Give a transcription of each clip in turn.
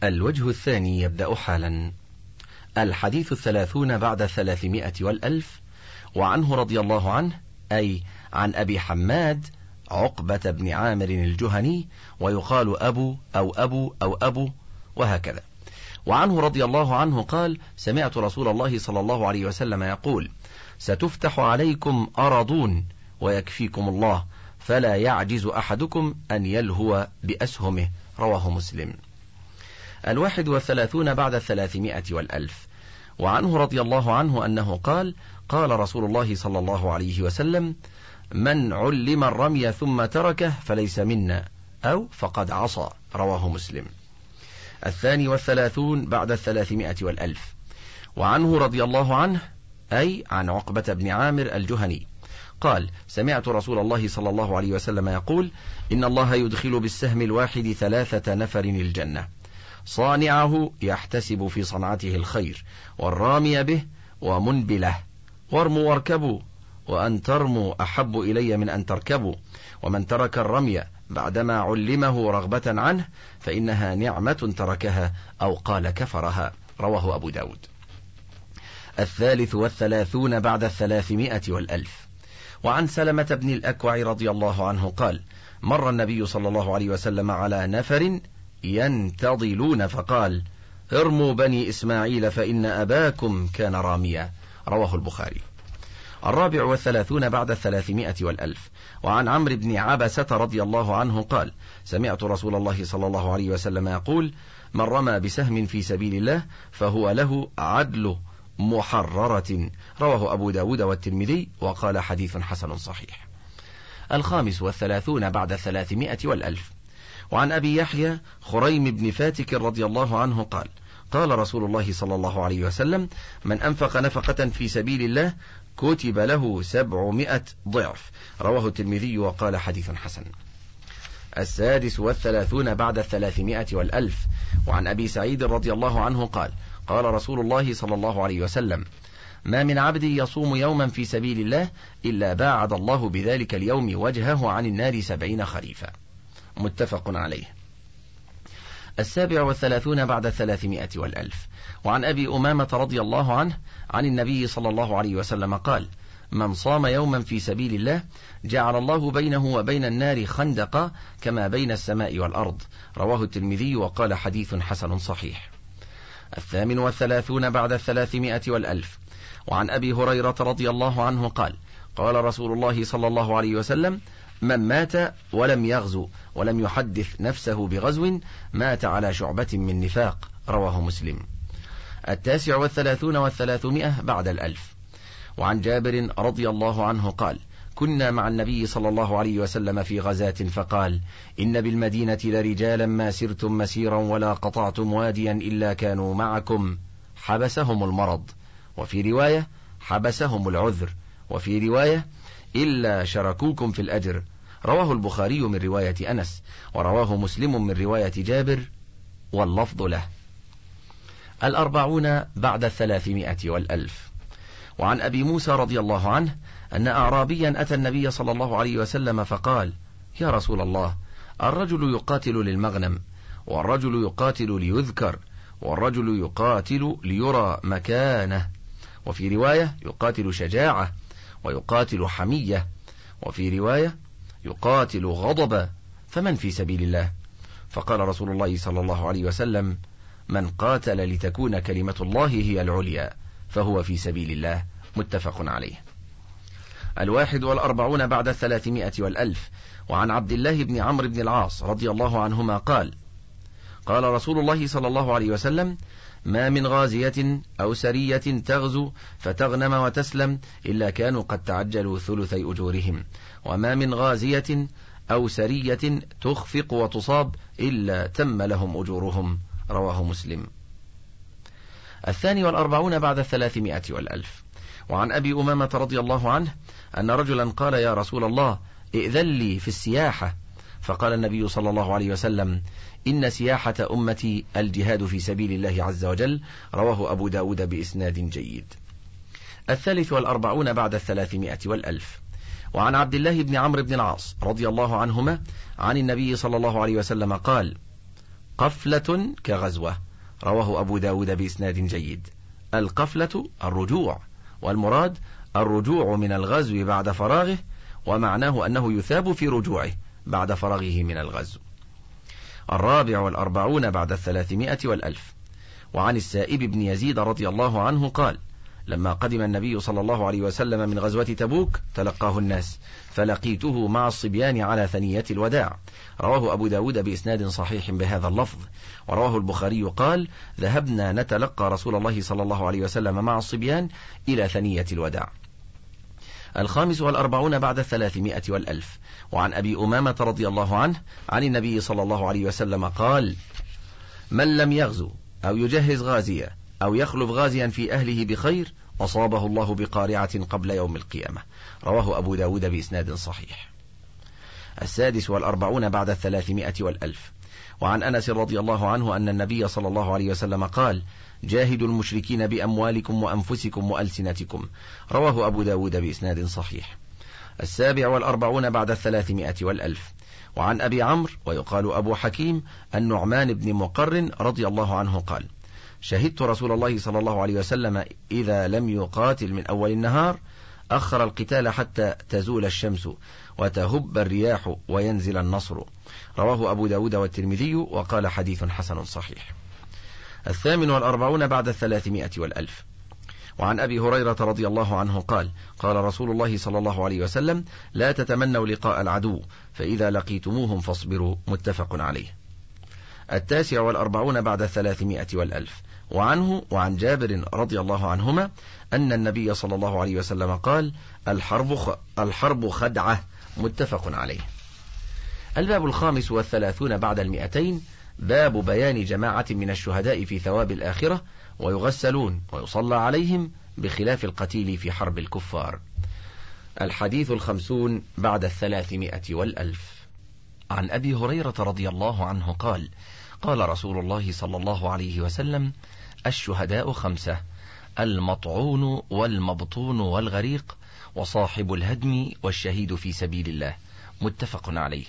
الوجه الثاني يبدأ حالا. الحديث 30 بعد 300 والألف. وعنه رضي الله عنه، أي عن أبي حماد عقبة بن عامر الجهني، ويقال أبو أو أبو أو أبو وهكذا. وعنه رضي الله عنه قال: سمعت رسول الله صلى الله عليه وسلم يقول: ستفتح عليكم أرضون ويكفيكم الله، فلا يعجز أحدكم أن يلهو بأسهمه. رواه مسلم. 31 بعد 300 والألف. وعنه رضي الله عنه أنه قال: قال رسول الله صلى الله عليه وسلم: من علم الرمي ثم تركه فليس منا، أو فقد عصى. رواه مسلم. 32 بعد 300 والألف. وعنه رضي الله عنه، أي عن عقبة بن عامر الجهني قال: سمعت رسول الله صلى الله عليه وسلم يقول: إن الله يدخل بالسهم الواحد 3 نفر الجنة، صانعه يحتسب في صنعته الخير، والرامي به، ومنبله. وارموا واركبوا، وأن ترموا أحب إلي من أن تركبوا. ومن ترك الرمي بعدما علمه رغبة عنه فإنها نعمة تركها، أو قال كفرها. رواه أبو داود. 33 بعد 300 والألف. وعن سلمة بن الأكوع رضي الله عنه قال: مر النبي صلى الله عليه وسلم على نفر ينتظلون فقال: ارموا بني إسماعيل فإن أباكم كان راميا. رواه البخاري. 34 بعد 300 والألف. وعن عمرو بن عبسة رضي الله عنه قال: سمعت رسول الله صلى الله عليه وسلم يقول: من رمى بسهم في سبيل الله فهو له عدل محررة. رواه أبو داود والترمذي، وقال: حديث حسن صحيح. 35 بعد 300 والألف. وعن أبي يحيى خريم بن فاتك رضي الله عنه قال: قال رسول الله صلى الله عليه وسلم: من أنفق نفقة في سبيل الله كتب له 700 ضعف. رواه الترمذي، وقال: حديث حسن. 36 بعد 300 والألف. وعن أبي سعيد رضي الله عنه قال: قال رسول الله صلى الله عليه وسلم: ما من عبد يصوم يوما في سبيل الله إلا باعد الله بذلك اليوم وجهه عن النار 70 خريفا. متفق عليه. 37 بعد 300 والألف. وعن أبي أمامة رضي الله عنه عن النبي صلى الله عليه وسلم قال: من صام يوما في سبيل الله جعل الله بينه وبين النار خندقا كما بين السماء والأرض. رواه الترمذي، وقال: حديث حسن صحيح. 38 بعد 300 والألف. وعن أبي هريرة رضي الله عنه قال: قال رسول الله صلى الله عليه وسلم: من مات ولم يغزو ولم يحدث نفسه بغزو مات على شعبة من نفاق. رواه مسلم. 39 و300 بعد 1000. وعن جابر رضي الله عنه قال: كنا مع النبي صلى الله عليه وسلم في غزاة فقال: إن بالمدينة لرجالا ما سرتم مسيرا ولا قطعتم واديا إلا كانوا معكم، حبسهم المرض، وفي رواية حبسهم العذر، وفي رواية إلا شركوكم في الأجر. رواه البخاري من رواية أنس، ورواه مسلم من رواية جابر، واللفظ له. 40 بعد 300 والألف. وعن أبي موسى رضي الله عنه أن أعرابيا أتى النبي صلى الله عليه وسلم فقال: يا رسول الله، الرجل يقاتل للمغنم، والرجل يقاتل ليذكر، والرجل يقاتل ليرى مكانه، وفي رواية يقاتل شجاعة، ويقاتل حمية، وفي رواية يقاتل غضبا، فمن في سبيل الله؟ فقال رسول الله صلى الله عليه وسلم: من قاتل لتكون كلمة الله هي العليا فهو في سبيل الله. متفق عليه. 41 بعد 300 والألف. وعن عبد الله بن عمرو بن العاص رضي الله عنهما قال: قال رسول الله صلى الله عليه وسلم: ما من غازية أو سرية تغزو فتغنم وتسلم إلا كانوا قد تعجلوا ثلثي أجورهم، وما من غازية أو سرية تخفق وتصاب إلا تم لهم أجورهم. رواه مسلم. 42 بعد 300 والألف. وعن أبي أمامة رضي الله عنه أن رجلا قال: يا رسول الله، ائذن لي في السياحة. فقال النبي صلى الله عليه وسلم: إن سياحة أمتي الجهاد في سبيل الله عز وجل. رواه أبو داود بإسناد جيد. 43 بعد 300 والألف. وعن عبد الله بن عمرو بن العاص رضي الله عنهما عن النبي صلى الله عليه وسلم قال: قفلة كغزوة، رواه أبو داود بإسناد جيد. القفلة الرجوع، والمراد الرجوع من الغزو بعد فراغه، ومعناه أنه يثاب في رجوعه بعد فراغه من الغزو. 44 بعد 300 والألف. وعن السائب بن يزيد رضي الله عنه قال: لما قدم النبي صلى الله عليه وسلم من غزوة تبوك تلقاه الناس، فلقيته مع الصبيان على ثنية الوداع، رواه أبو داود بإسناد صحيح بهذا اللفظ. ورواه البخاري قال: ذهبنا نتلقى رسول الله صلى الله عليه وسلم مع الصبيان إلى ثنية الوداع. 45 بعد 300 والألف. وعن أبي أمامة رضي الله عنه عن النبي صلى الله عليه وسلم قال: من لم يغزو أو يجهز غازيا أو يخلف غازيا في أهله بخير أصابه الله بقارعة قبل يوم القيامة، رواه أبو داود بإسناد صحيح. 46 بعد 300 والألف. وعن أنس رضي الله عنه أن النبي صلى الله عليه وسلم قال: جاهدوا المشركين بأموالكم وأنفسكم وألسنتكم، رواه أبو داود بإسناد صحيح. 47 بعد 300 والألف. وعن أبي عمرو ويقال أبو حكيم النعمان بن مقرن رضي الله عنه قال: شهدت رسول الله صلى الله عليه وسلم إذا لم يقاتل من أول النهار أخر القتال حتى تزول الشمس وتهب الرياح وينزل النصر، رواه أبو داود والترمذي وقال: حديث حسن صحيح. 48 بعد 300 والألف. وعن أبي هريرة رضي الله عنه قال: قال رسول الله صلى الله عليه وسلم: لا تتمنوا لقاء العدو، فإذا لقيتموهم فاصبروا، متفق عليه. 49 بعد 300 والألف. وعنه وعن جابر رضي الله عنهما أن النبي صلى الله عليه وسلم قال: الحرب خدعة، متفق عليه. الباب 35 بعد 200. باب بيان جماعة من الشهداء في ثواب الآخرة، ويغسلون ويصلى عليهم بخلاف القتيل في حرب الكفار. الحديث 50 بعد 300 والألف. عن أبي هريرة رضي الله عنه قال: قال رسول الله صلى الله عليه وسلم: الشهداء 5: المطعون والمبطون والغريق وصاحب الهدم والشهيد في سبيل الله، متفق عليه.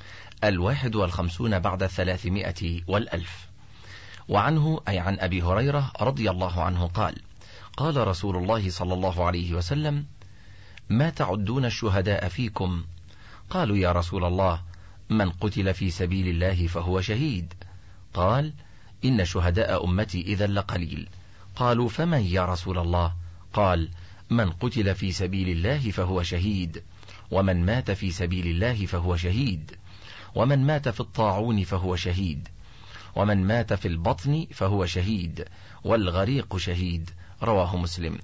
51 بعد 300 والألف. وعنه أي عن أبي هريرة رضي الله عنه قال: قال رسول الله صلى الله عليه وسلم: ما تعدون الشهداء فيكم؟ قالوا: يا رسول الله، من قتل في سبيل الله فهو شهيد. قال: إن شهداء أمتي إذا لقليل. قالوا: فمن يا رسول الله؟ قال: من قتل في سبيل الله فهو شهيد، ومن مات في سبيل الله فهو شهيد، ومن مات في الطاعون فهو شهيد، ومن مات في البطن فهو شهيد، والغريق شهيد، رواه مسلم.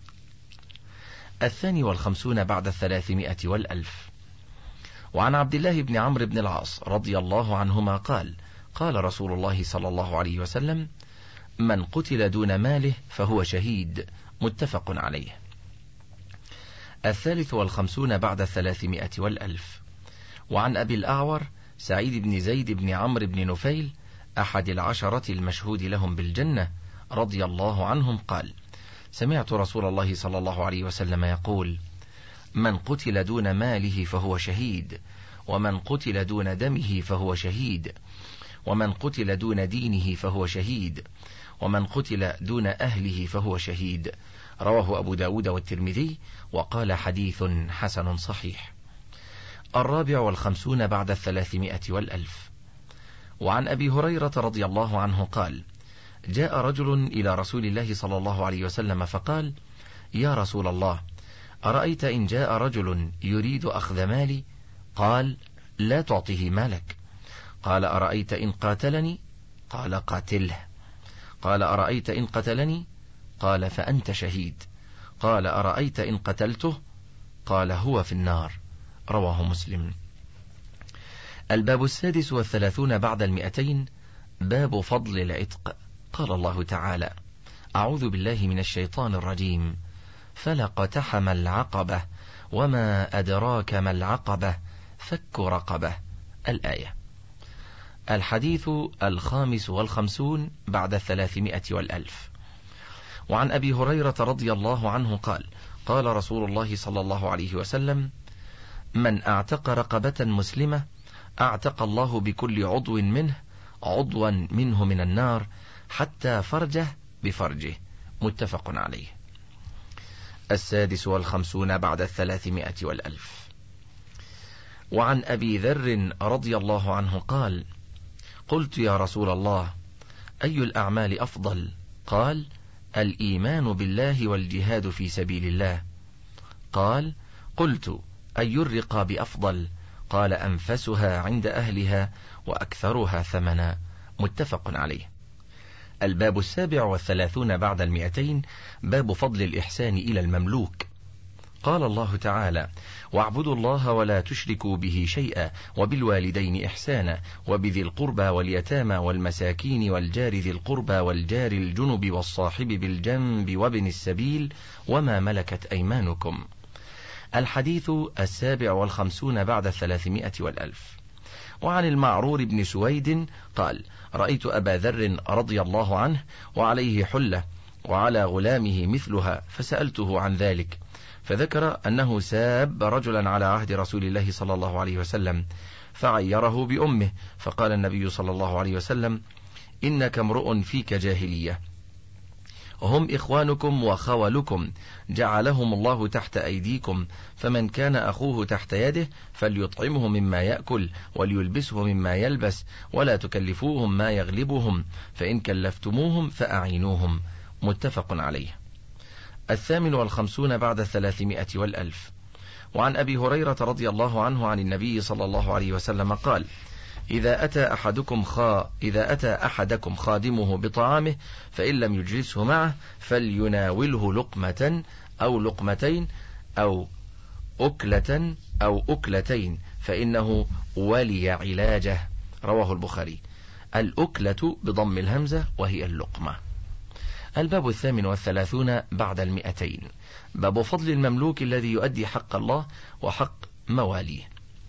52 بعد 300 والألف. وعن عبد الله بن عمرو بن العاص رضي الله عنهما قال: قال رسول الله صلى الله عليه وسلم: من قتل دون ماله فهو شهيد، متفق عليه. 53 بعد 300 والألف. وعن أبي الأعور سعيد بن زيد بن عمرو بن نفيل أحد 10 المشهود لهم بالجنة رضي الله عنهم قال: سمعت رسول الله صلى الله عليه وسلم يقول: من قتل دون ماله فهو شهيد، ومن قتل دون دمه فهو شهيد، ومن قتل دون دينه فهو شهيد، ومن قتل دون أهله فهو شهيد، رواه أبو داود والترمذي وقال: حديث حسن صحيح. 54 بعد 300 والألف. وعن أبي هريرة رضي الله عنه قال: جاء رجل إلى رسول الله صلى الله عليه وسلم فقال: يا رسول الله، أرأيت إن جاء رجل يريد أخذ مالي؟ قال: لا تعطه مالك. قال: أرأيت إن قاتلني؟ قال: قاتله. قال: أرأيت إن قتلني؟ قال: فأنت شهيد. قال: أرأيت إن قتلته؟ قال: هو في النار، رواه مسلم. الباب 36 بعد 200. باب فضل العتق. قال الله تعالى: أعوذ بالله من الشيطان الرجيم. فلاقتحم العقبة وما أدراك ما العقبة فك رقبة، الآية. الحديث 55 بعد 300 والألف. وعن أبي هريرة رضي الله عنه قال: قال رسول الله صلى الله عليه وسلم: من أعتق رقبة مسلمة أعتق الله بكل عضو منه عضوا منه من النار حتى فرجه بفرجه، متفق عليه. 56 بعد 300 و1000. وعن أبي ذر رضي الله عنه قال: قلت يا رسول الله أي الأعمال أفضل؟ قال: الإيمان بالله والجهاد في سبيل الله. قال: قلت أي الرقاب أفضل؟ قال: أنفسها عند أهلها وأكثرها ثمنا، متفق عليه. الباب 37 بعد 200، باب فضل الإحسان إلى المملوك. قال الله تعالى: واعبدوا الله ولا تشركوا به شيئا وبالوالدين إحسانا وبذي القربى واليتامى والمساكين والجار ذي القربى والجار الجنب والصاحب بالجنب وابن السبيل وما ملكت أيمانكم. الحديث 57 بعد 300 و1000. وعن المعرور بن سويد قال: رأيت أبا ذر رضي الله عنه وعليه حلة وعلى غلامه مثلها، فسألته عن ذلك، فذكر أنه ساب رجلا على عهد رسول الله صلى الله عليه وسلم فعيره بأمه، فقال النبي صلى الله عليه وسلم: إنك امرؤ فيك جاهلية، هم إخوانكم وخولكم، جعلهم الله تحت أيديكم، فمن كان أخوه تحت يده فليطعمه مما يأكل وليلبسه مما يلبس، ولا تكلفوهم ما يغلبهم، فإن كلفتموهم فأعينوهم، متفق عليه. 58 بعد 300 و1000. وعن أبي هريرة رضي الله عنه عن النبي صلى الله عليه وسلم قال: إذا أتى أحدكم خادمه بطعامه فإن لم يجلسه معه فليناوله لقمة أو لقمتين أو أكلة أو أكلتين، فإنه ولي علاجه، رواه البخاري. الأكلة بضم الهمزة وهي اللقمة. الباب 38 بعد 200، باب فضل المملوك الذي يؤدي حق الله وحق مواليه.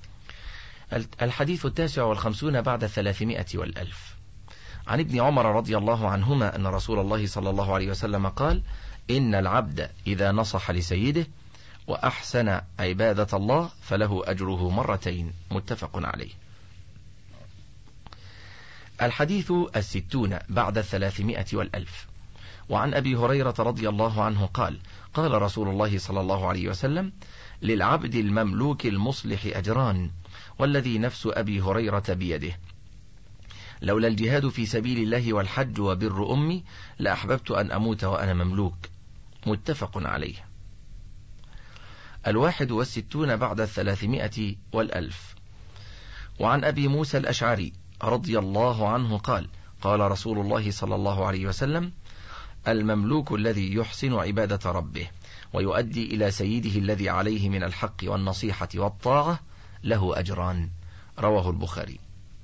الحديث 59 بعد 300 و1000. عن ابن عمر رضي الله عنهما أن رسول الله صلى الله عليه وسلم قال: إن العبد إذا نصح لسيده وأحسن عبادة الله فله أجره مرتين، متفق عليه. الحديث 60 بعد 300 و1000. وعن أبي هريرة رضي الله عنه قال: قال رسول الله صلى الله عليه وسلم: للعبد المملوك المصلح أجران، والذي نفس أبي هريرة بيده، لولا الجهاد في سبيل الله والحج وبر أمي لأحببت أن أموت وأنا مملوك، متفق عليه. 61 بعد 300 و1000. وعن أبي موسى الأشعري رضي الله عنه قال: قال رسول الله صلى الله عليه وسلم: المملوك الذي يحسن عبادة ربه ويؤدي إلى سيده الذي عليه من الحق والنصيحة والطاعة له أجران، رواه البخاري.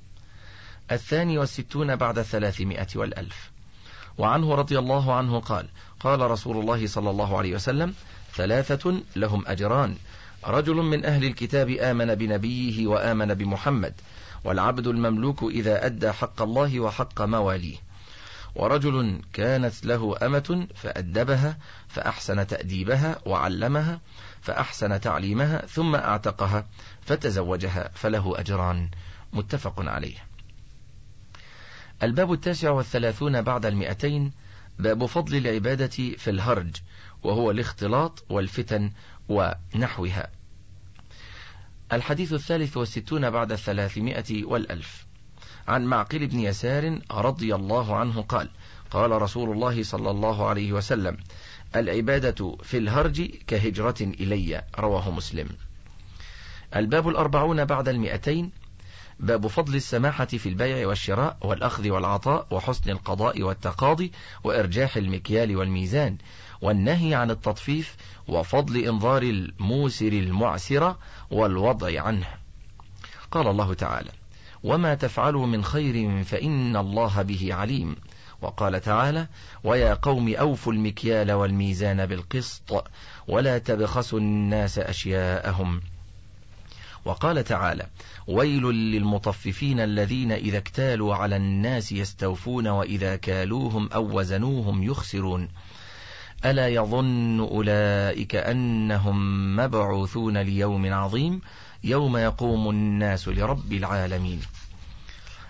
62 بعد 300 و1000. وعنه رضي الله عنه قال: قال رسول الله صلى الله عليه وسلم: 3 لهم أجران، رجل من أهل الكتاب آمن بنبيه وآمن بمحمد، والعبد المملوك إذا أدى حق الله وحق مواليه، ورجل كانت له أمة فأدبها فأحسن تأديبها وعلمها فأحسن تعليمها ثم أعتقها فتزوجها فله أجران، متفق عليه. الباب 39 بعد 200، باب فضل العبادة في الهرج، وهو الاختلاط والفتن ونحوها. الحديث 63 بعد 300 و1000. عن معقل بن يسار رضي الله عنه قال: قال رسول الله صلى الله عليه وسلم: العبادة في الهرج كهجرة إلي، رواه مسلم. الباب 40 بعد 200، باب فضل السماحة في البيع والشراء والأخذ والعطاء وحسن القضاء والتقاضي وإرجاح المكيال والميزان، والنهي عن التطفيف، وفضل إنظار الموسر المعسر والوضع عنه. قال الله تعالى: وما تفعلوا من خير فإن الله به عليم. وقال تعالى: ويا قوم أوفوا المكيال والميزان بالقسط ولا تبخسوا الناس أشياءهم. وقال تعالى: ويل للمطففين الذين إذا اكتالوا على الناس يستوفون وإذا كالوهم أو وزنوهم يخسرون. ألا يظن أولئك أنهم مبعوثون ليوم عظيم يوم يقوم الناس لرب العالمين.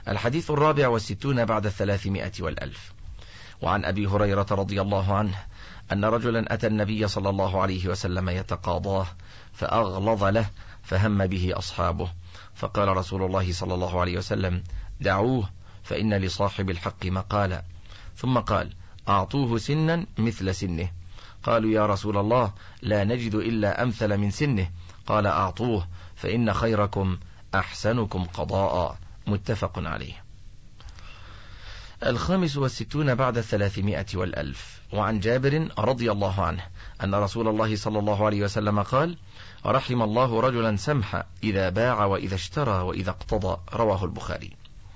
الحديث 64 بعد 300 والألف. وعن أبي هريرة رضي الله عنه أن رجلا أتى النبي صلى الله عليه وسلم يتقاضاه فأغلظ له فهم به أصحابه، فقال رسول الله صلى الله عليه وسلم: دعوه فإن لصاحب الحق مقالا. ثم قال: أعطوه سنا مثل سنه. قالوا: يا رسول الله لا نجد إلا أمثل من سنه. قال: أعطوه فإن خيركم أحسنكم قضاء. متفق عليه. 65 بعد 300 والألف. وعن جابر رضي الله عنه أن رسول الله صلى الله عليه وسلم قال: رحم الله رجلا سمحا إذا باع وإذا اشترى وإذا اقتضى. رواه البخاري.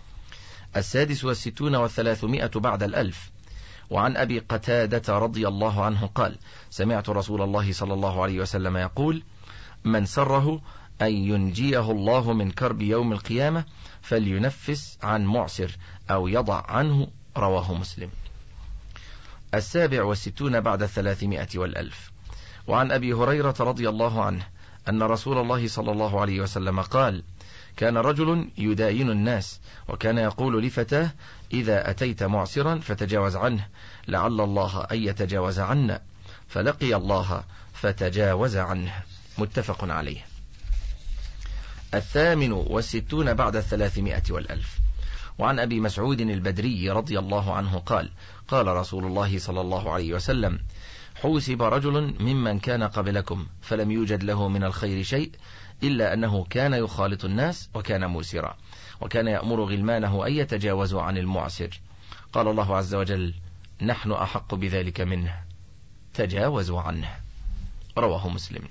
66 و300 بعد الألف. وعن أبي قتادة رضي الله عنه قال: سمعت رسول الله صلى الله عليه وسلم يقول: من سره أن ينجيه الله من كرب يوم القيامة فلينفس عن معسر أو يضع عنه. رواه مسلم. 67 بعد 300 والألف. وعن أبي هريرة رضي الله عنه أن رسول الله صلى الله عليه وسلم قال: كان رجل يداين الناس وكان يقول لفتاه: إذا أتيت معسرا فتجاوز عنه لعل الله أن يتجاوز عنا، فلقي الله فتجاوز عنه. متفق عليه. 68 بعد 300 والألف. وعن أبي مسعود البدري رضي الله عنه قال: قال رسول الله صلى الله عليه وسلم: حوسب رجل ممن كان قبلكم فلم يوجد له من الخير شيء إلا أنه كان يخالط الناس وكان موسرا، وكان يأمر غلمانه أن يتجاوزوا عن المعسر. قال الله عز وجل: نحن أحق بذلك منه، تجاوزوا عنه. رواه مسلم.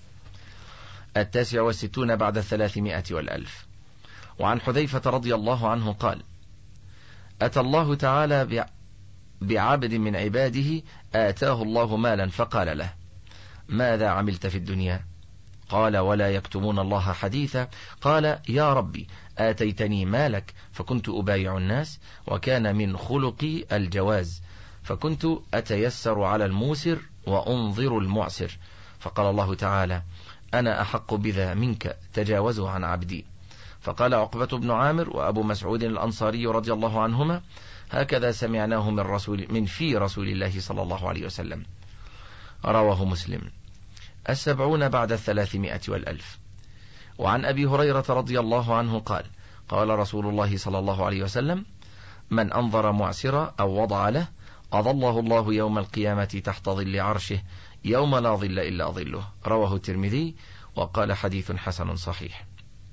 69 بعد 300 والألف. وعن حذيفة رضي الله عنه قال: أتى الله تعالى بعبد من عباده آتاه الله مالا فقال له: ماذا عملت في الدنيا؟ قال: ولا يكتمون الله حديثا. قال: يا ربي آتيتني مالك فكنت أبايع الناس، وكان من خلقي الجواز، فكنت أتيسر على الموسر وأنظر المعسر. فقال الله تعالى: أنا أحق بذا منك، تجاوزوا عن عبدي. فقال عقبة بن عامر وأبو مسعود الأنصاري رضي الله عنهما: هكذا سمعناه من في رسول الله صلى الله عليه وسلم. رواه مسلم. 70 بعد 300 والألف. وعن أبي هريرة رضي الله عنه قال: قال رسول الله صلى الله عليه وسلم: من أنظر معسرا أو وضع له أظله الله يوم القيامة تحت ظل عرشه يوم لا ظل إلا ظله. رواه الترمذي وقال: حديث حسن صحيح.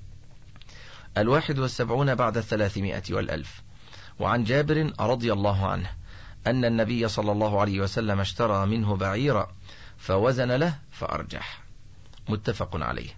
71 بعد 300 والألف. وعن جابر رضي الله عنه أن النبي صلى الله عليه وسلم اشترى منه بعيرا فوزن له فأرجح. متفق عليه.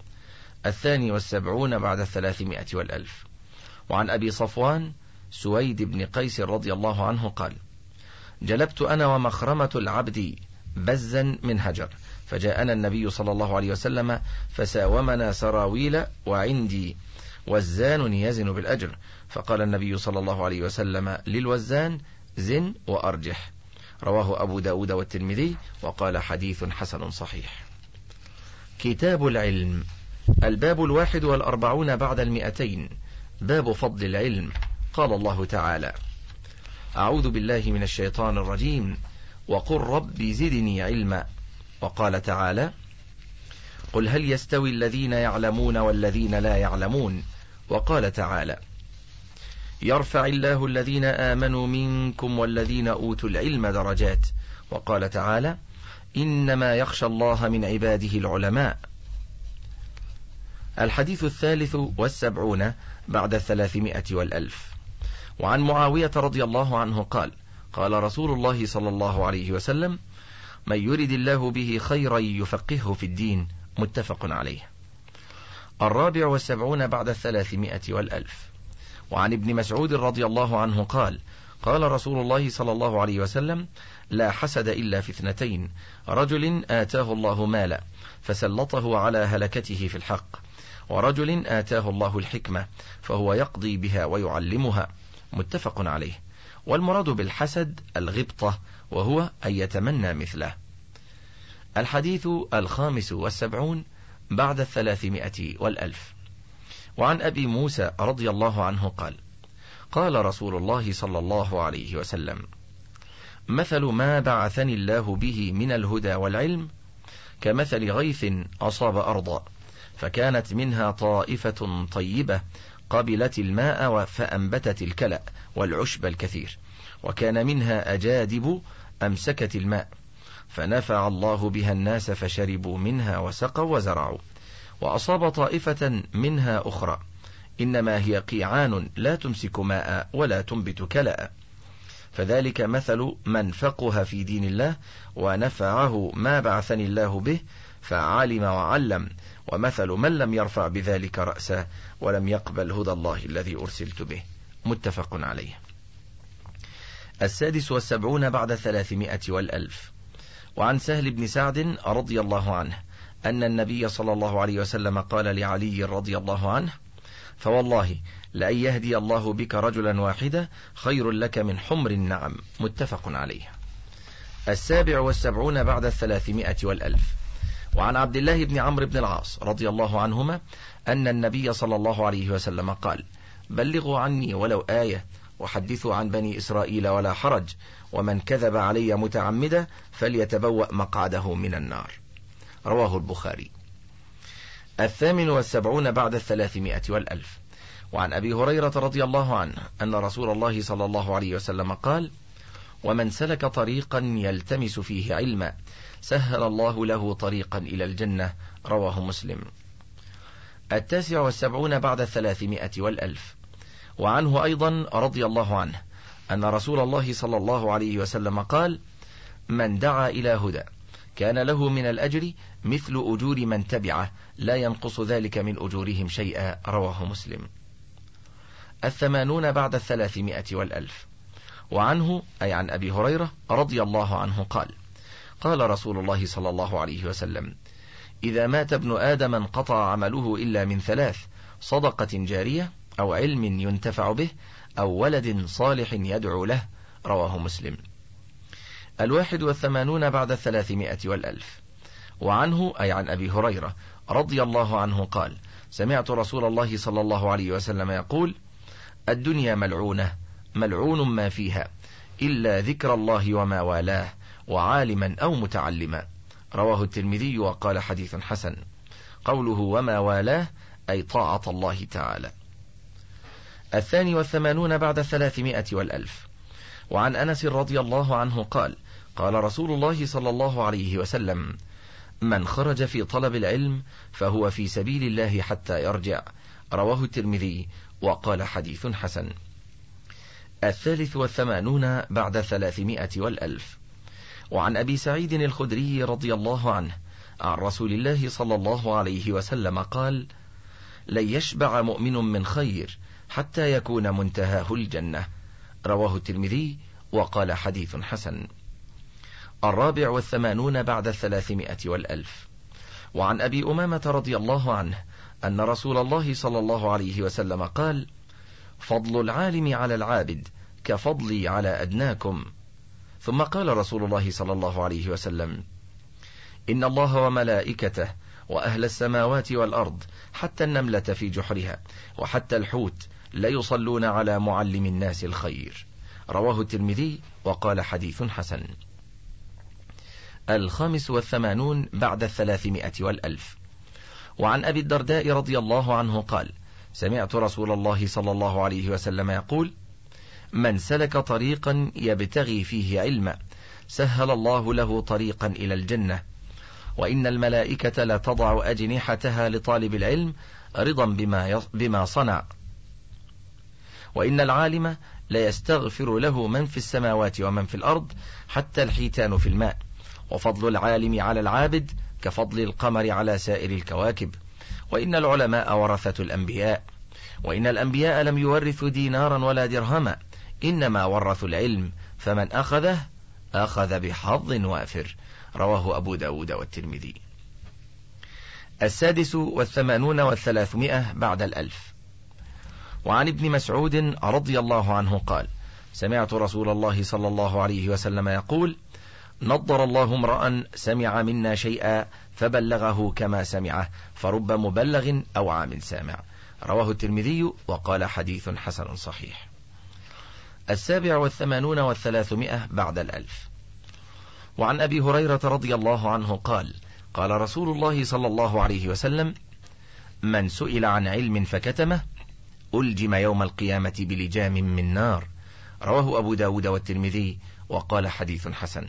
72 بعد 300 والألف. وعن أبي صفوان سويد بن قيس رضي الله عنه قال: جلبت أنا ومخرمة العبد بزا من هجر، فجاءنا النبي صلى الله عليه وسلم فساومنا سراويل وعندي وزان يزن بالأجر، فقال النبي صلى الله عليه وسلم للوزان: زن وأرجح. رواه أبو داود والترمذي وقال: حديث حسن صحيح. كتاب العلم. الباب 41 بعد 200. باب فضل العلم. قال الله تعالى: أعوذ بالله من الشيطان الرجيم، وقل رب زدني علما. وقال تعالى: قل هل يستوي الذين يعلمون والذين لا يعلمون. وقال تعالى: يرفع الله الذين آمنوا منكم والذين أوتوا العلم درجات. وقال تعالى: إنما يخشى الله من عباده العلماء. الحديث 73 بعد 300 والألف. وعن معاوية رضي الله عنه قال: قال رسول الله صلى الله عليه وسلم: من يرد الله به خيرا يفقهه في الدين. متفق عليه. 74 بعد 300 والألف. وعن ابن مسعود رضي الله عنه قال: قال رسول الله صلى الله عليه وسلم: لا حسد إلا في 2: رجل آتاه الله مالا فسلطه على هلكته في الحق، ورجل آتاه الله الحكمة فهو يقضي بها ويعلمها. متفق عليه. والمراد بالحسد الغبطة، وهو أن يتمنى مثله. الحديث 75 بعد 300 والألف. وعن أبي موسى رضي الله عنه قال: قال رسول الله صلى الله عليه وسلم: مثل ما بعثني الله به من الهدى والعلم كمثل غيث أصاب أرضا فكانت منها طائفة طيبة قبلت الماء فأنبتت الكلأ والعشب الكثير، وكان منها أجادب أمسكت الماء فنفع الله بها الناس فشربوا منها وسقوا وزرعوا. وأصاب طائفة منها أخرى إنما هي قيعان لا تمسك ماء ولا تنبت كلأ، فذلك مثل من فقه في دين الله ونفعه ما بعثني الله به فعلم وعلم، ومثل من لم يرفع بذلك رأسه ولم يقبل هدى الله الذي أرسلت به. متفق عليه. 76 بعد 300 والألف. وعن سهل بن سعد رضي الله عنه أن النبي صلى الله عليه وسلم قال لعلي رضي الله عنه: فوالله لأن يهدي الله بك رجلا واحدا خير لك من حمر النعم. متفق عليه. 77 بعد 300 والألف. وعن عبد الله بن عمرو بن العاص رضي الله عنهما أن النبي صلى الله عليه وسلم قال: بلغوا عني ولو آية وحدثوا عن بني إسرائيل ولا حرج، ومن كذب علي متعمدا فليتبوأ مقعده من النار. رواه البخاري. 78 بعد 300 والألف. وعن أبي هريرة رضي الله عنه أن رسول الله صلى الله عليه وسلم قال: ومن سلك طريقا يلتمس فيه علما سهل الله له طريقا إلى الجنة. رواه مسلم. 79 بعد 300 والألف. وعنه أيضا رضي الله عنه أن رسول الله صلى الله عليه وسلم قال: من دعا إلى هدى كان له من الأجر مثل أجور من تبعه لا ينقص ذلك من أجورهم شيئا. رواه مسلم. 80 بعد 300 والألف. وعنه أي عن أبي هريرة رضي الله عنه قال: قال رسول الله صلى الله عليه وسلم: إذا مات ابن آدم انقطع عمله إلا من ثلاث: صدقة جارية أو علم ينتفع به أو ولد صالح يدعو له. رواه مسلم. 81 بعد 300 والألف. وعنه أي عن أبي هريرة رضي الله عنه قال: سمعت رسول الله صلى الله عليه وسلم يقول: الدنيا ملعونة ملعون ما فيها إلا ذكر الله وما والاه وعالما أو متعلما. رواه الترمذي وقال حديث حسن. قوله وما والاه أي طاعة الله تعالى. 82 بعد 300 والألف. وعن أنس رضي الله عنه قال: قال رسول الله صلى الله عليه وسلم: من خرج في طلب العلم فهو في سبيل الله حتى يرجع. رواه الترمذي وقال حديث حسن. 83 بعد 300 والألف. وعن أبي سعيد الخدري رضي الله عنه عن رسول الله صلى الله عليه وسلم قال: لن يشبع مؤمن من خير حتى يكون منتهاه الجنة. رواه الترمذي وقال حديث حسن. 84 بعد 300 والألف. وعن أبي أمامة رضي الله عنه أن رسول الله صلى الله عليه وسلم قال: فضل العالم على العابد كفضلي على أدناكم. ثم قال رسول الله صلى الله عليه وسلم: إن الله وملائكته وأهل السماوات والأرض حتى النملة في جحرها وحتى الحوت ليصلون على معلم الناس الخير. رواه الترمذي وقال حديث حسن. 85 بعد 300 والألف. وعن أبي الدرداء رضي الله عنه قال: سمعت رسول الله صلى الله عليه وسلم يقول: من سلك طريقا يبتغي فيه علما سهل الله له طريقا إلى الجنة، وإن الملائكة لتضع أجنحتها لطالب العلم رضا بما صنع، وإن العالم ليستغفر له من في السماوات ومن في الأرض حتى الحيتان في الماء، وفضل العالم على العابد كفضل القمر على سائر الكواكب، وإن العلماء ورثة الأنبياء، وإن الأنبياء لم يورثوا دينارا ولا درهما إنما ورثوا العلم فمن أخذه أخذ بحظ وافر. رواه أبو داود والترمذي. 86 والثلاثمائة بعد 1000. وعن ابن مسعود رضي الله عنه قال: سمعت رسول الله صلى الله عليه وسلم يقول: نضر الله امرأ سمع منا شيئا فبلغه كما سمعه فرب مبلغ أو عام سامع. رواه الترمذي وقال حديث حسن صحيح. 87 والثلاثمائة بعد 1000. وعن أبي هريرة رضي الله عنه قال: قال رسول الله صلى الله عليه وسلم: من سئل عن علم فكتمه ألجم يوم القيامة بلجام من نار. رواه أبو داود والترمذي وقال حديث حسن.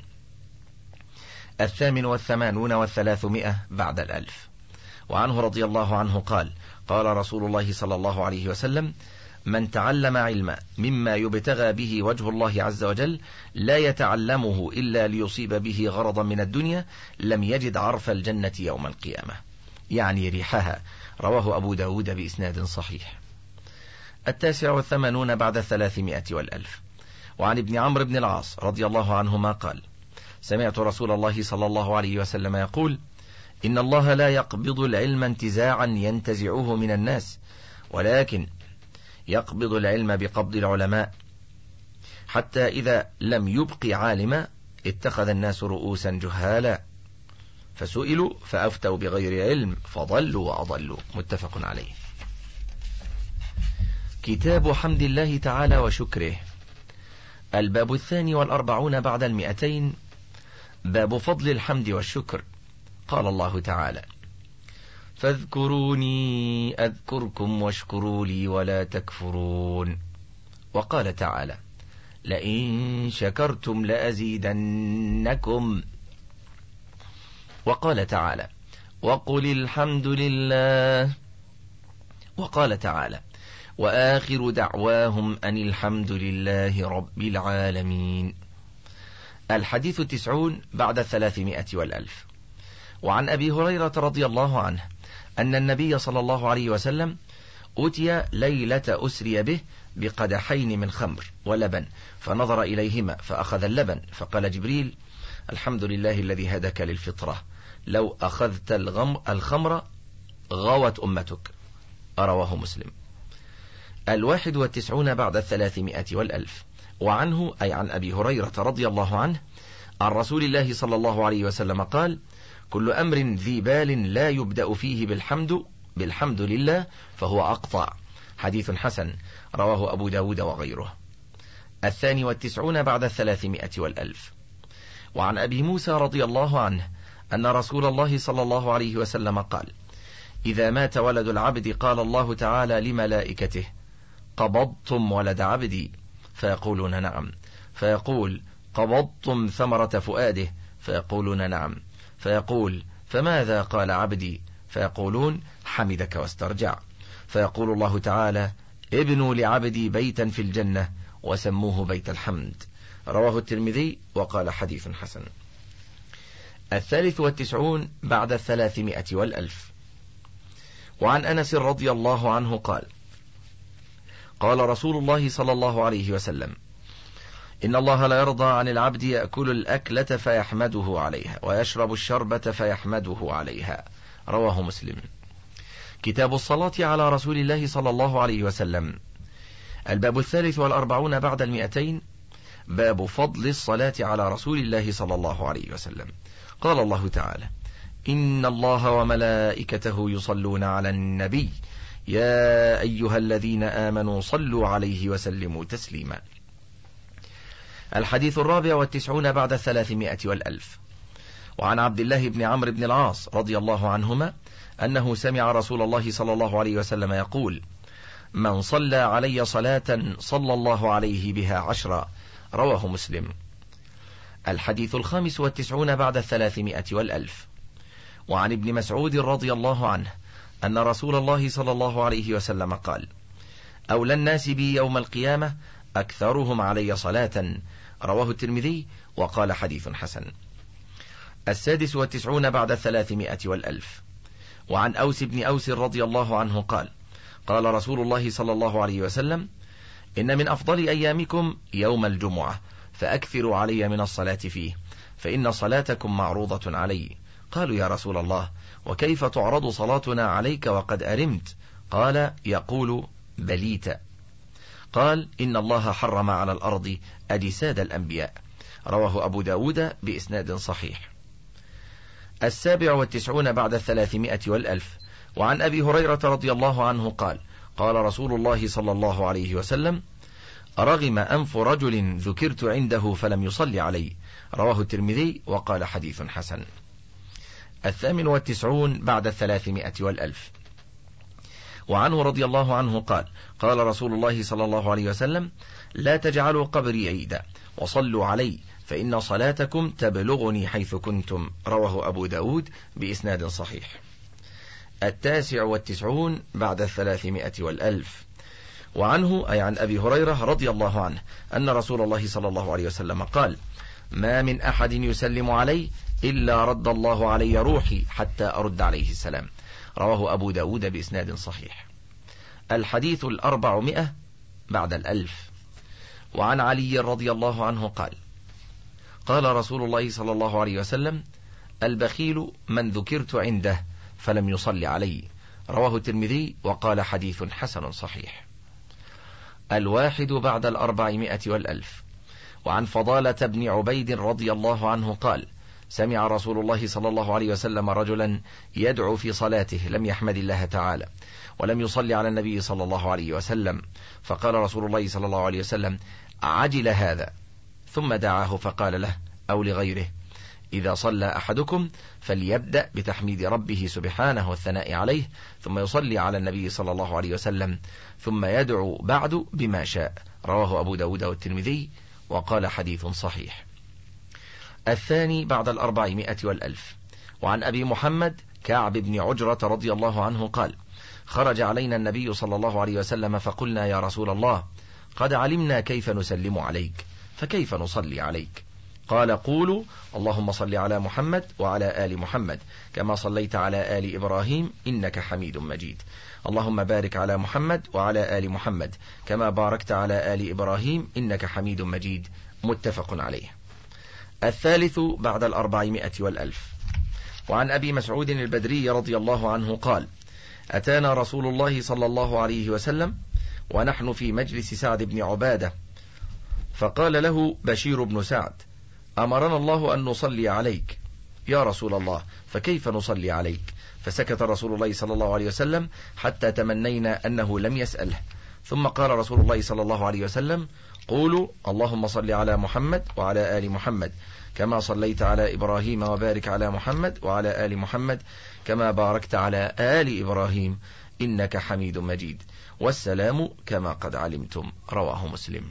88 والثلاثمائة بعد 1000. وعنه رضي الله عنه قال: قال رسول الله صلى الله عليه وسلم: من تعلم علما مما يبتغى به وجه الله عز وجل لا يتعلمه إلا ليصيب به غرضا من الدنيا لم يجد عرف الجنة يوم القيامة، يعني ريحها. رواه أبو داود بإسناد صحيح. 89 بعد 300 والألف. وعن ابن عمرو بن العاص رضي الله عنهما قال: سمعت رسول الله صلى الله عليه وسلم يقول: إن الله لا يقبض العلم انتزاعا ينتزعه من الناس، ولكن يقبض العلم بقبض العلماء، حتى إذا لم يبق عالما اتخذ الناس رؤوسا جهالا فسئلوا فأفتوا بغير علم فضلوا وأضلوا. متفق عليه. كتاب حمد الله تعالى وشكره. الباب 42 بعد 200. باب فضل الحمد والشكر. قال الله تعالى: فاذكروني أذكركم واشكروا لي ولا تكفرون. وقال تعالى: لئن شكرتم لأزيدنكم. وقال تعالى: وقل الحمد لله. وقال تعالى: وآخر دعواهم أن الحمد لله رب العالمين. الحديث 90 بعد 300 والألف. وعن أبي هريرة رضي الله عنه أن النبي صلى الله عليه وسلم أتي ليلة أسري به بقدحين من خمر ولبن، فنظر إليهما فأخذ اللبن، فقال جبريل: الحمد لله الذي هداك للفطرة، لو أخذت الخمر غوت أمتك. رواه مسلم. 91 بعد 300 والألف. وعنه أي عن أبي هريرة رضي الله عنه عن رسول الله صلى الله عليه وسلم قال: كل أمر ذي بال لا يبدأ فيه بالحمد لله فهو أقطع. حديث حسن. رواه أبو داود وغيره. 92 بعد 300 والألف. وعن أبي موسى رضي الله عنه أن رسول الله صلى الله عليه وسلم قال: إذا مات ولد العبد قال الله تعالى لملائكته: قبضتم ولد عبدي؟ فيقولون نعم. فيقول: قبضتم ثمرة فؤاده؟ فيقولون نعم. فيقول: فماذا قال عبدي؟ فيقولون: حمدك واسترجع. فيقول الله تعالى: ابنوا لعبدي بيتا في الجنة وسموه بيت الحمد. رواه الترمذي وقال حديث حسن. 93 بعد 300 والألف. وعن أنس رضي الله عنه قال: قال رسول الله صلى الله عليه وسلم: إن الله لا يرضى عن العبد يأكل الأكلة فيحمده عليها ويشرب الشربة فيحمده عليها. رواه مسلم. كتاب الصلاة على رسول الله صلى الله عليه وسلم. الباب 43 بعد 200. باب فضل الصلاة على رسول الله صلى الله عليه وسلم. قال الله تعالى: إن الله وملائكته يصلون على النبي يا أيها الذين آمنوا صلوا عليه وسلموا تسليما. الحديث 94 بعد 300 والألف. وعن عبد الله بن عمرو بن العاص رضي الله عنهما أنه سمع رسول الله صلى الله عليه وسلم يقول: من صلى علي صلاة صلى الله عليه بها 10. رواه مسلم. الحديث 95 بعد 300 والألف. وعن ابن مسعود رضي الله عنه أن رسول الله صلى الله عليه وسلم قال: أولى الناس بي يوم القيامة أكثرهم علي صلاة. رواه الترمذي وقال حديث حسن. 96 بعد 300 والألف. وعن أوس بن أوس رضي الله عنه قال: قال رسول الله صلى الله عليه وسلم: إن من أفضل أيامكم يوم الجمعة، فأكثروا علي من الصلاة فيه، فإن صلاتكم معروضة علي. قالوا: يا رسول الله، وكيف تعرض صلاتنا عليك وقد أرمت؟ قال: يقول: بليت. قال: إن الله حرم على الأرض أجساد الأنبياء. رواه أبو داود بإسناد صحيح. 97 بعد 300 والألف. وعن أبي هريرة رضي الله عنه قال: قال رسول الله صلى الله عليه وسلم: رغم أنف رجل ذكرت عنده فلم يصلي علي، رواه الترمذي وقال حديث حسن. 98 بعد 300 والألف. وعنه رضي الله عنه قال: قال رسول الله صلى الله عليه وسلم: لا تجعلوا قبري عيدا وصلوا علي فإن صلاتكم تبلغني حيث كنتم، رواه أبو داود بإسناد صحيح. 99 بعد 300 والألف. وعنه أي عن أبي هريرة رضي الله عنه أن رسول الله صلى الله عليه وسلم قال: ما من أحد يسلم علي إلا رد الله علي روحي حتى أرد عليه السلام، رواه أبو داود بإسناد صحيح. 400 بعد 1000. وعن علي رضي الله عنه قال: قال رسول الله صلى الله عليه وسلم: البخيل من ذكرت عنده فلم يصل علي، رواه الترمذي وقال حديث حسن صحيح. 1 بعد 400 والألف. وعن فضالة بن عبيد رضي الله عنه قال: سمع رسول الله صلى الله عليه وسلم رجلا يدعو في صلاته لم يحمد الله تعالى ولم يصلي على النبي صلى الله عليه وسلم، فقال رسول الله صلى الله عليه وسلم: عجل هذا، ثم دعاه فقال له أو لغيره: إذا صلى أحدكم فليبدأ بتحميد ربه سبحانه والثناء عليه، ثم يصلي على النبي صلى الله عليه وسلم، ثم يدعو بعد بما شاء، رواه أبو داود والترمذي وقال حديث صحيح. 2 بعد 400 والألف. وعن أبي محمد كعب بن عجرة رضي الله عنه قال: خرج علينا النبي صلى الله عليه وسلم فقلنا: يا رسول الله، قد علمنا كيف نسلم عليك، فكيف نصلي عليك؟ قال: قولوا: اللهم صل على محمد وعلى آل محمد كما صليت على آل إبراهيم إنك حميد مجيد، اللهم بارك على محمد وعلى آل محمد كما باركت على آل إبراهيم إنك حميد مجيد، متفق عليه. 3 بعد 400 والألف. وعن أبي مسعود البدري رضي الله عنه قال: أتانا رسول الله صلى الله عليه وسلم ونحن في مجلس سعد بن عبادة، فقال له بشير بن سعد: أمرنا الله أن نصلي عليك يا رسول الله، فكيف نصلي عليك؟ فسكت رسول الله صلى الله عليه وسلم حتى تمنينا أنه لم يسأله، ثم قال رسول الله صلى الله عليه وسلم: قولوا: اللهم صل على محمد وعلى آل محمد كما صليت على إبراهيم وبارك على محمد وعلى آل محمد كما باركت على آل إبراهيم إنك حميد مجيد، والسلام كما قد علمتم، رواه مسلم.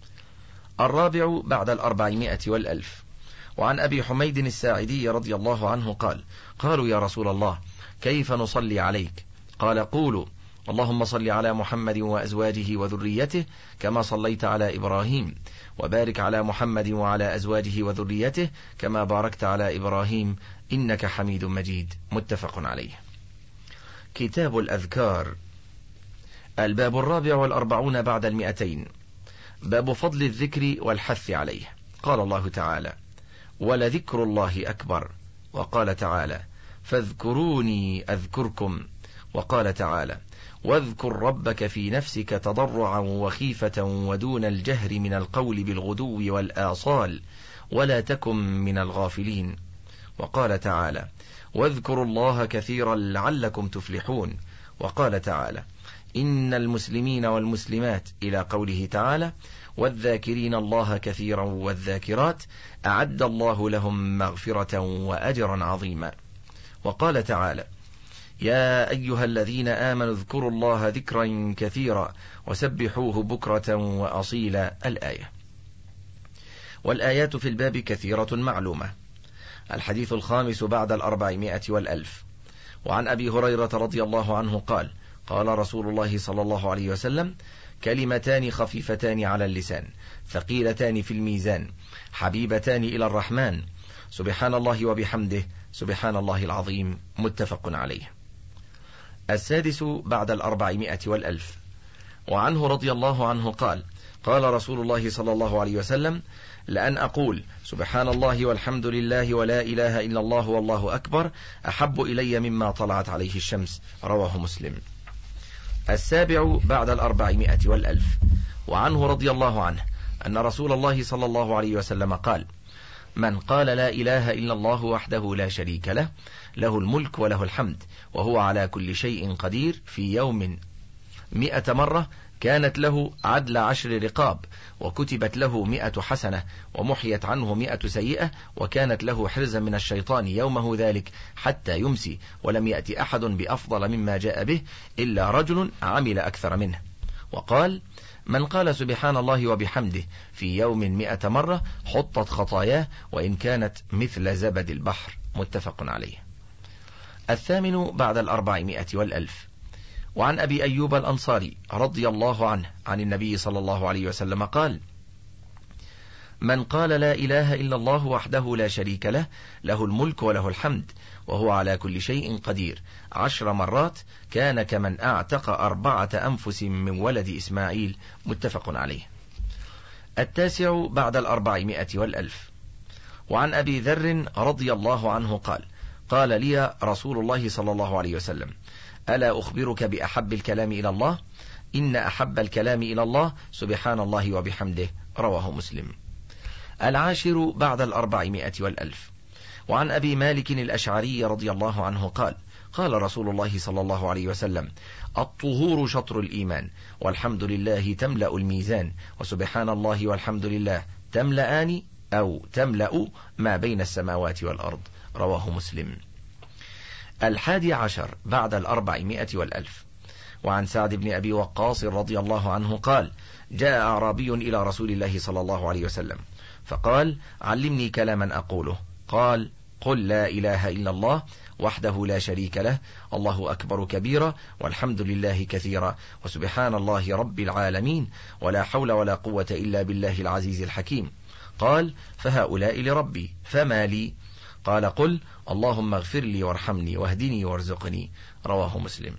4 بعد 400 والألف. وعن أبي حميد الساعدي رضي الله عنه قال: قالوا: يا رسول الله، كيف نصلي عليك؟ قال: قولوا: اللهم صل على محمد وأزواجه وذريته كما صليت على إبراهيم، وبارك على محمد وعلى أزواجه وذريته كما باركت على إبراهيم إنك حميد مجيد، متفق عليه. كتاب الأذكار. الباب 44 بعد 200. باب فضل الذكر والحث عليه. قال الله تعالى: ولذكر الله أكبر، وقال تعالى: فاذكروني أذكركم، وقال تعالى: واذكر ربك في نفسك تضرعا وخيفة ودون الجهر من القول بالغدو والآصال ولا تكن من الغافلين، وقال تعالى: واذكروا الله كثيرا لعلكم تفلحون، وقال تعالى: إن المسلمين والمسلمات إلى قوله تعالى: والذاكرين الله كثيرا والذاكرات أعد الله لهم مغفرة وأجرا عظيما، وقال تعالى: يا أيها الذين آمنوا اذكروا الله ذكرا كثيرا وسبحوه بكرة وأصيلا، الآية. والآيات في الباب كثيرة معلومة. الحديث 5 بعد 400 والألف. وعن أبي هريرة رضي الله عنه قال: قال رسول الله صلى الله عليه وسلم: كلمتان خفيفتان على اللسان ثقيلتان في الميزان حبيبتان إلى الرحمن، سبحان الله وبحمده سبحان الله العظيم، متفق عليه. 6 بعد 400 والألف. وعنه رضي الله عنه قال: قال رسول الله صلى الله عليه وسلم: لأن أقول سبحان الله والحمد لله ولا إله إلا الله والله أكبر أحب إلي مما طلعت عليه الشمس، رواه مسلم. 7 بعد 400 والألف. وعنه رضي الله عنه أن رسول الله صلى الله عليه وسلم قال: من قال لا إله إلا الله وحده لا شريك له، له الملك وله الحمد وهو على كل شيء قدير، في يوم 100 مرة كانت له عدل 10 رقاب، وكتبت له 100 حسنة، ومحيت عنه 100 سيئة، وكانت له حرزا من الشيطان يومه ذلك حتى يمسي، ولم يأتي أحد بأفضل مما جاء به إلا رجل عمل أكثر منه. وقال: من قال سبحان الله وبحمده في يوم 100 مرة حطت خطاياه وإن كانت مثل زبد البحر. متفق عليه. 8 بعد 400 والألف. وعن أبي أيوب الأنصاري رضي الله عنه عن النبي صلى الله عليه وسلم قال: من قال لا إله إلا الله وحده لا شريك له، له الملك وله الحمد وهو على كل شيء قدير 10 مرات، كان كمن أعتق 4 أنفس من ولد إسماعيل. متفق عليه. 9 بعد 400 والألف. وعن أبي ذر رضي الله عنه قال: قال لي رسول الله صلى الله عليه وسلم: ألا أخبرك بأحب الكلام إلى الله؟ إن أحب الكلام إلى الله سبحان الله وبحمده. رواه مسلم. 10 بعد 400 والألف. وعن أبي مالك الأشعري رضي الله عنه قال: قال رسول الله صلى الله عليه وسلم: الطهور شطر الإيمان، والحمد لله تملأ الميزان، وسبحان الله والحمد لله تملأان أو تملأ ما بين السماوات والأرض. رواه مسلم. 11 بعد 400 والألف. وعن سعد بن أبي وقاص رضي الله عنه قال: جاء أعرابي إلى رسول الله صلى الله عليه وسلم فقال: علمني كلاما أقوله. قال: قل لا إله إلا الله وحده لا شريك له، الله أكبر كبيرا، والحمد لله كثيرا، وسبحان الله رب العالمين، ولا حول ولا قوة إلا بالله العزيز الحكيم. قال: فهؤلاء لربي، فما لي؟ قال: قل اللهم اغفر لي وارحمني واهدني وارزقني. رواه مسلم.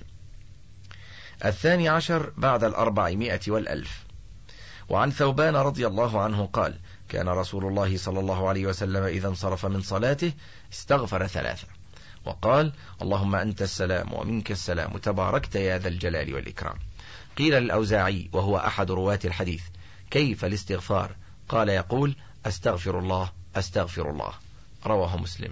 12 بعد 400 والألف. وعن ثوبان رضي الله عنه قال: كان رسول الله صلى الله عليه وسلم إذا انصرف من صلاته استغفر 3 وقال: اللهم أنت السلام ومنك السلام تباركت يا ذا الجلال والإكرام. قيل للأوزاعي وهو أحد رواة الحديث: كيف الاستغفار؟ قال: يقول: أستغفر الله أستغفر الله. رواه مسلم.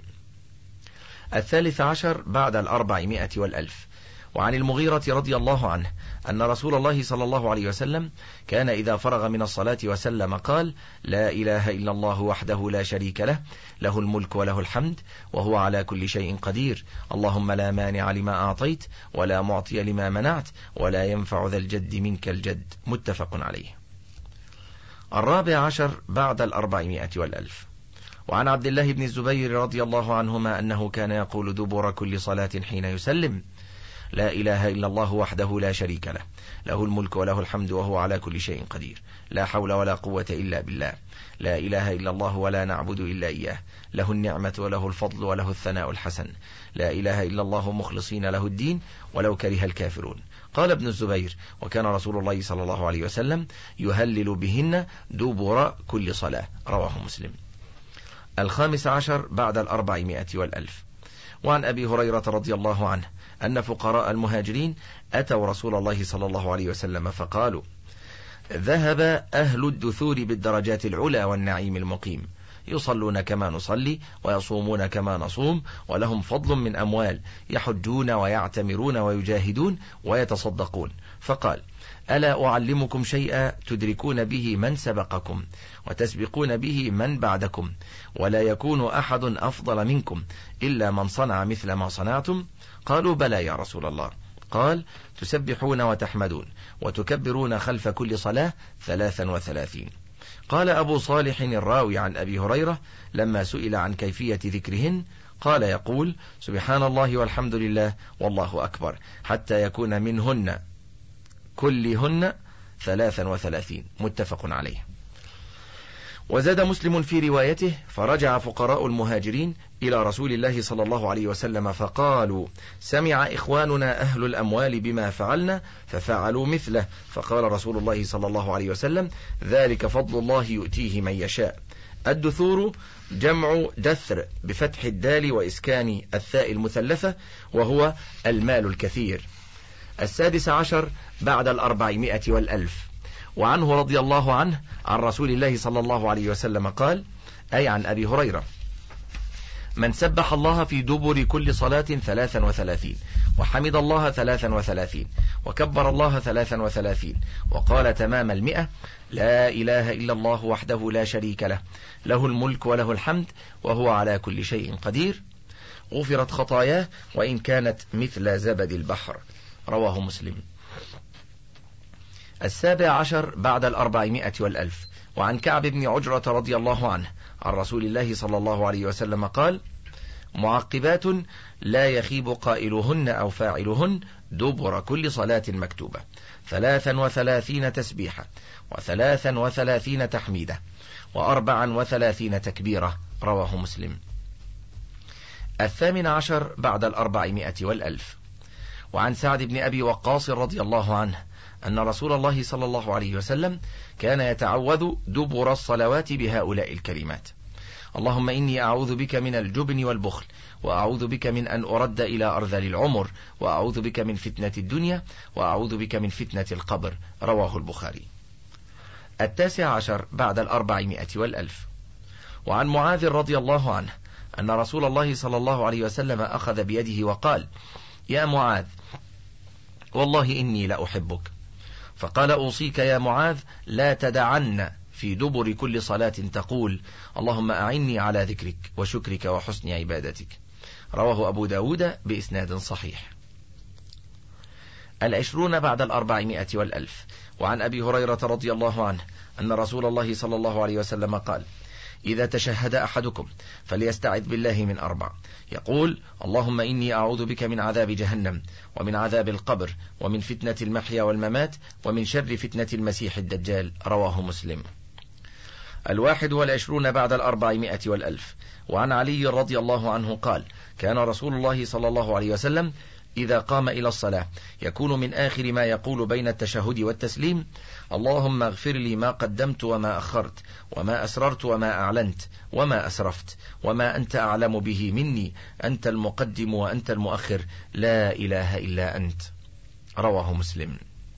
13 بعد 400 والألف. وعن المغيرة رضي الله عنه أن رسول الله صلى الله عليه وسلم كان إذا فرغ من الصلاة وسلم قال: لا إله إلا الله وحده لا شريك له، له الملك وله الحمد وهو على كل شيء قدير، اللهم لا مانع لما أعطيت ولا معطي لما منعت ولا ينفع ذا الجد منك الجد. متفق عليه. 14 بعد 400 والألف. وعن عبد الله بن الزبير رضي الله عنهما أنه كان يقول دبر كل صلاة حين يسلم: لا إله إلا الله وحده لا شريك له، له الملك وله الحمد وهو على كل شيء قدير، لا حول ولا قوة إلا بالله، لا إله إلا الله ولا نعبد إلا إياه، له النعمة وله الفضل وله الثناء الحسن، لا إله إلا الله مخلصين له الدين ولو كره الكافرون. قال ابن الزبير: وكان رسول الله صلى الله عليه وسلم يهلل بهن دبر كل صلاة. رواه مسلم. 15 بعد 400 والألف. وعن أبي هريرة رضي الله عنه أن فقراء المهاجرين أتوا رسول الله صلى الله عليه وسلم فقالوا: ذهب أهل الدثور بالدرجات العلى والنعيم المقيم، يصلون كما نصلي ويصومون كما نصوم، ولهم فضل من أموال، يحجون ويعتمرون ويجاهدون ويتصدقون. فقال: ألا أعلمكم شيئا تدركون به من سبقكم وتسبقون به من بعدكم، ولا يكون أحد أفضل منكم إلا من صنع مثل ما صنعتم؟ قالوا: بلى يا رسول الله. قال: تسبحون وتحمدون وتكبرون خلف كل صلاة 33. قال أبو صالح الراوي عن أبي هريرة لما سئل عن كيفية ذكرهن قال: يقول: سبحان الله والحمد لله والله أكبر، حتى يكون منهن كلهن 33. متفق عليه. وزاد مسلم في روايته: فرجع فقراء المهاجرين إلى رسول الله صلى الله عليه وسلم فقالوا: سمع إخواننا أهل الأموال بما فعلنا ففعلوا مثله، فقال رسول الله صلى الله عليه وسلم: ذلك فضل الله يؤتيه من يشاء. الدثور جمع دثر بفتح الدال وإسكان الثاء المثلثة، وهو المال الكثير. 16 بعد 400 والألف. وعنه رضي الله عنه عن رسول الله صلى الله عليه وسلم قال، أي عن أبي هريرة: من سبح الله في دبر كل صلاة 33 وحمد الله 33 وكبر الله 33 وقال تمام 100 لا إله إلا الله وحده لا شريك له له الملك وله الحمد وهو على كل شيء قدير غفرت خطاياه وإن كانت مثل زبد البحر. رواه مسلم. 17 بعد 400 والألف. وعن كعب بن عجرة رضي الله عنه عن رسول الله صلى الله عليه وسلم قال معقبات لا يخيب قائلهن أو فاعلهن دبر كل صلاة مكتوبة 33 تسبيحة 33 تحميدة 34 تكبيرة. رواه مسلم. 18 بعد 400 والألف. وعن سعد بن أبي وقاص رضي الله عنه أن رسول الله صلى الله عليه وسلم كان يتعوذ دبر الصلوات بهؤلاء الكلمات: اللهم إني أعوذ بك من الجبن والبخل وأعوذ بك من أن أرد إلى أرذل العمر وأعوذ بك من فتنة الدنيا وأعوذ بك من فتنة القبر. رواه البخاري. 19 بعد 400 والألف. وعن معاذ رضي الله عنه أن رسول الله صلى الله عليه وسلم أخذ بيده وقال: يا معاذ والله إني لأحبك. فقال: أوصيك يا معاذ لا تدعن في دبر كل صلاة تقول اللهم أعني على ذكرك وشكرك وحسن عبادتك. رواه أبو داود بإسناد صحيح. 20 بعد 400 والألف. وعن أبي هريرة رضي الله عنه أن رسول الله صلى الله عليه وسلم قال: إذا تشهد أحدكم فليستعذ بالله من 4 يقول: اللهم إني أعوذ بك من عذاب جهنم ومن عذاب القبر ومن فتنة المحيا والممات ومن شر فتنة المسيح الدجال. رواه مسلم. 21 بعد 400 والألف. وعن علي رضي الله عنه قال: كان رسول الله صلى الله عليه وسلم إذا قام إلى الصلاة يكون من آخر ما يقول بين التشهد والتسليم: اللهم اغفر لي ما قدمت وما أخرت وما أسررت وما أعلنت وما أسرفت وما أنت أعلم به مني أنت المقدم وأنت المؤخر لا إله إلا أنت. رواه مسلم.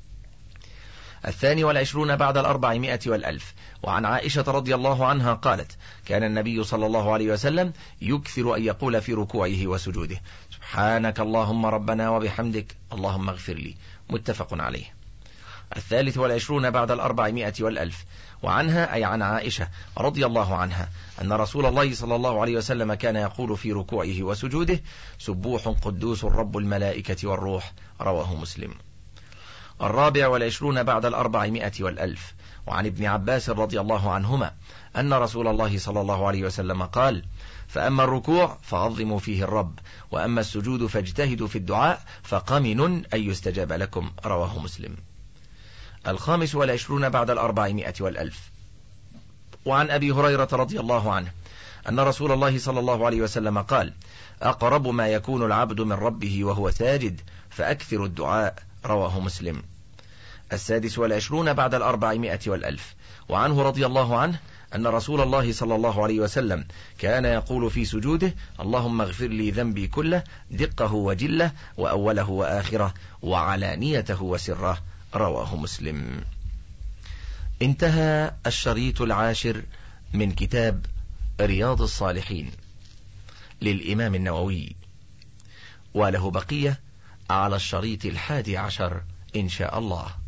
22 بعد 400 والألف. وعن عائشة رضي الله عنها قالت: كان النبي صلى الله عليه وسلم يكثر أن يقول في ركوعه وسجوده: سبحانك اللهم ربنا وبحمدك اللهم اغفر لي. متفق عليه. 23 بعد 400 والألف. وعنها أي عن عائشة رضي الله عنها أن رسول الله صلى الله عليه وسلم كان يقول في ركوعه وسجوده: سبوح قدوس رب الملائكة والروح. رواه مسلم. 24 بعد 400 والألف. وعن ابن عباس رضي الله عنهما أن رسول الله صلى الله عليه وسلم قال: فأما الركوع فعظموا فيه الرب وأما السجود فاجتهدوا في الدعاء فقمن أن يستجاب لكم. رواه مسلم. 25 بعد 400 والألف. وعن أبي هريرة رضي الله عنه أن رسول الله صلى الله عليه وسلم قال: أقرب ما يكون العبد من ربه وهو ساجد فأكثر الدعاء. رواه مسلم. 26 بعد 400 والألف. وعنه رضي الله عنه أن رسول الله صلى الله عليه وسلم كان يقول في سجوده: اللهم اغفر لي ذنبي كله دقه وجله وأوله وآخره وعلانيته وسره. رواه مسلم. انتهى الشريط 10 من كتاب رياض الصالحين للإمام النووي، وله بقية على الشريط 11 إن شاء الله.